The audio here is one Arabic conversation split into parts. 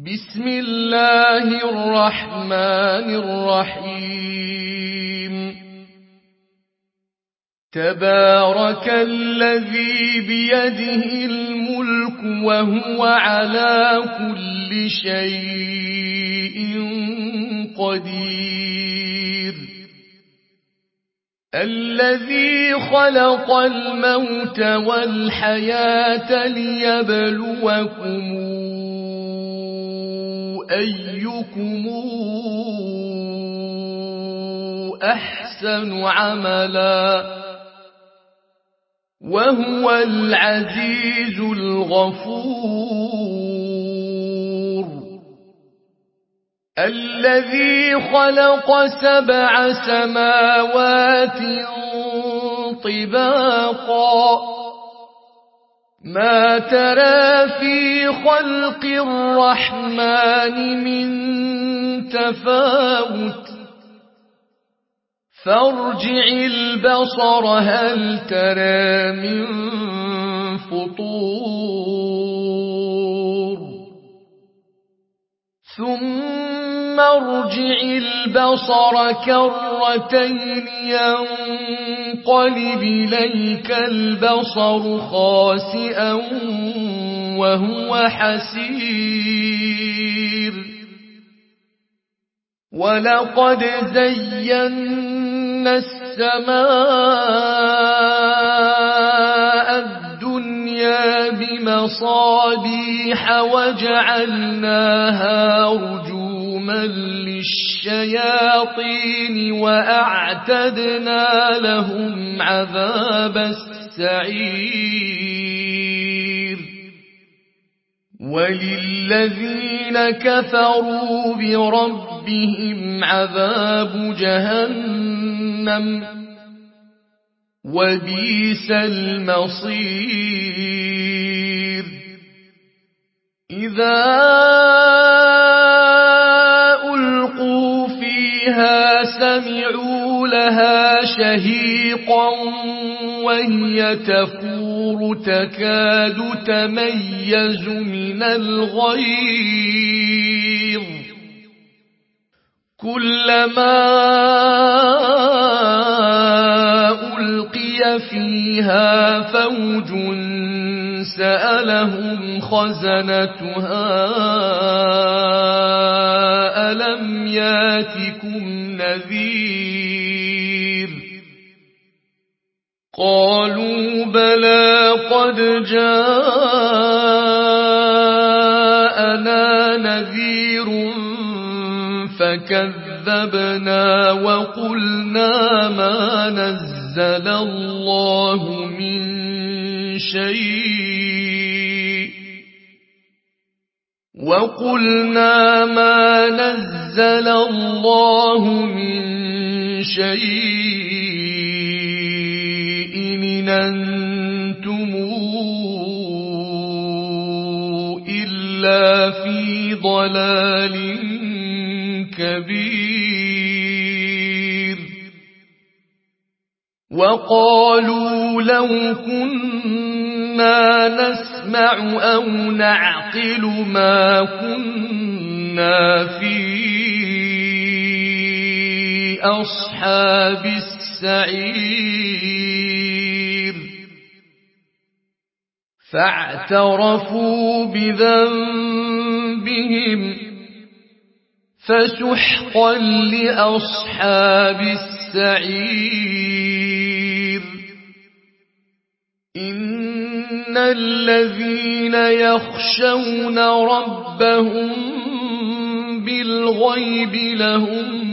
بسم الله الرحمن الرحيم تبارك الذي بيده الملك وهو على كل شيء قدير الذي خلق الموت والحياة ليبلوكم أيكم أحسن عملا وهو العزيز الغفور الذي خلق 7 سماوات طباقا ما ترى في خلق الرحمن من تفاوت فارجع البصر هل ترى من فطور ثم ارجع البصر كرتين ينقلب إليك البصر خاسئا وهو حسير ولقد زينا السماء الدنيا بمصابيح وجعلناها رجوما للشياطين وأعتدنا لهم عذاب السعير وللذين كفروا بربهم عذاب جهنم وبئس المصير إذا ألقوا فيها سمعوا لها شهيقا وهي تفور تكاد تميز من الغيظ كلما ألقي فيها فوج سألهم خزنتها ألم ياتكم نذير قالوا بلى قد جاءنا نذير فكذبنا وقلنا ما نزل الله من شيء وقلنا ما نزل الله من شيء إن أنتم إلا في ضلال كبير وقالوا لو كنا نسمع أو نعقل ما كنا في أصحاب السعير فاعترفوا بذنبهم فسحقا لأصحاب السعير إن الذين يخشون ربهم بالغيب لهم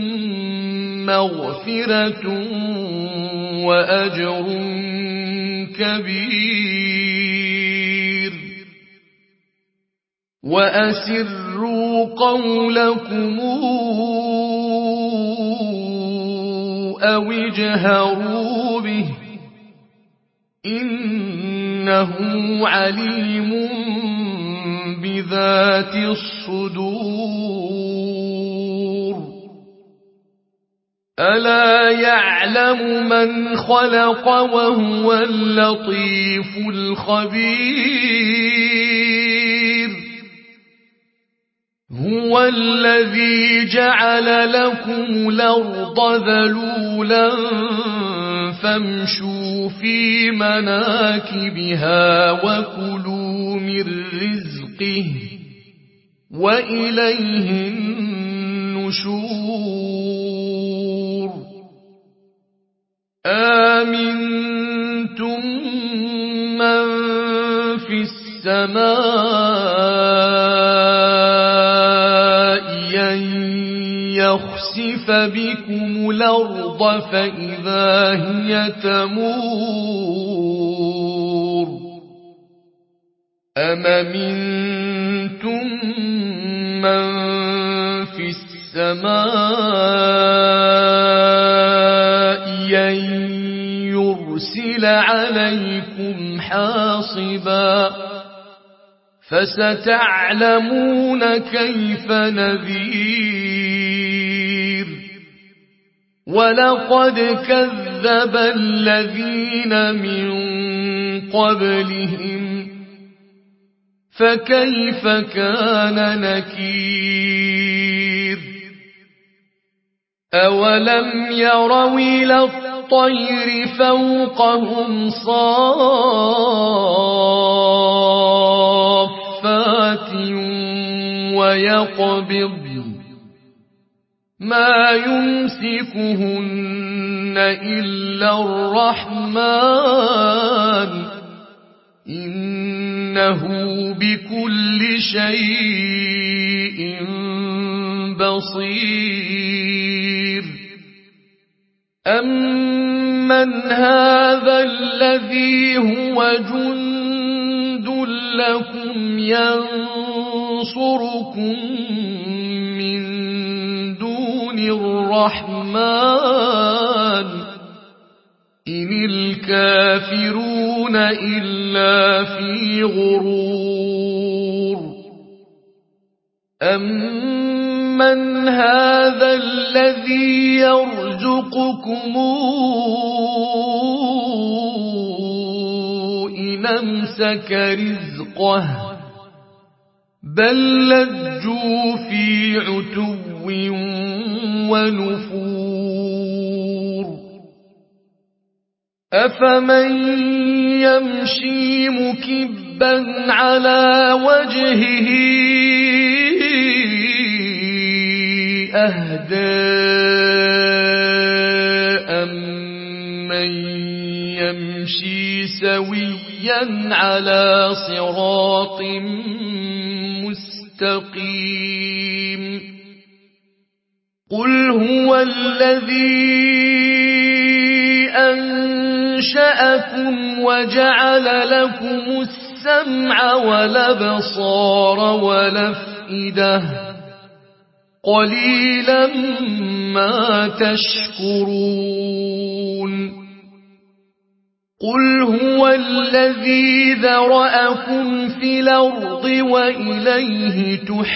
مغفرة وأجر كبير وأسروا قولكم أو اجهروا به إنه عليم بذات الصدور ألا يعلم من خلق وهو اللطيف الخبير هو الذي جعل لكم الأرض ذلولا فامشوا في مناكبها وكلوا من رزقه وإليه النشور آمنتم من في السماء أن يخسف بكم الأرض فإذا هي تمور أم أمنتم من في السماء أن يرسل عليكم حاصبا فستعلمون كيف نذير ولقد كذب الذين من قبلهم فكيف كان نكير أولم يروا إلى الطير فوقهم صافات ويقبض ما يمسكهن إلا الرحمن إنه بكل شيء بصير أمن هذا الذي هو جند لكم ينصركم من دون الرحمن إن الكافرون إلا في غرور أمن هذا الذي يرزقكم إن أمسك رزقه بل لجوا في عتو ونفور أفمن يمشي مكبا على وجهه أهدى أمن يمشي سويا على صراط مستقيم قل هو الذي أنشأكم وجعل لكم السمع والأبصار والأفئدة قليلا ما تشكرون قل هو الذي ذرأكم في الأرض وإليه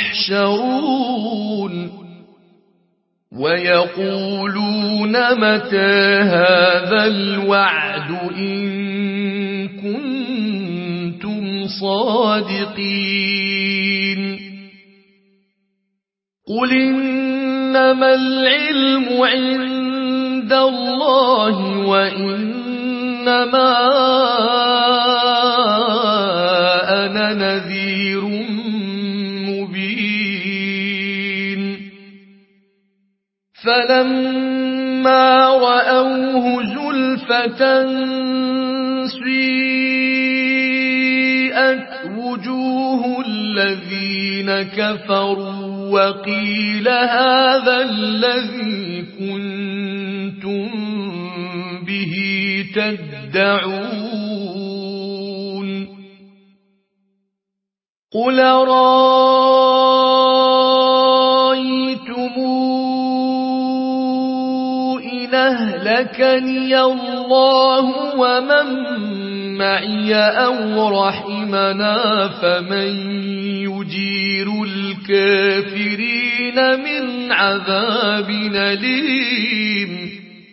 تحشرون ويقولون متى هذا الوعد إن كنتم صادقين قل إنما العلم عند الله وإنما أنا نذير مبين فلما رأوه زلفة سيئت وجوه الذين كفروا وقيل هذا الذي كنتم به تدعون قل رأيتم إن أهلكني الله ومن معي أو رحمنا فمن يجير الكافرين من عذاب أليم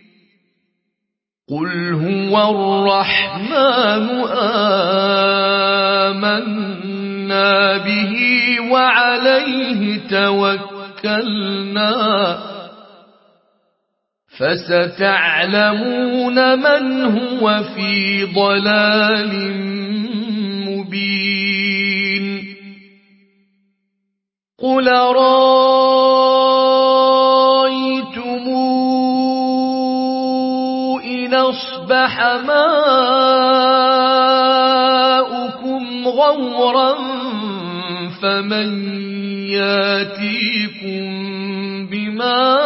قل هو الرحمن آمنا آمنا به وعليه توكلنا فستعلمون من هو في ضلال مبين قل رأيتم إن أصبح ماؤكم غورا فمن ياتيكم بماء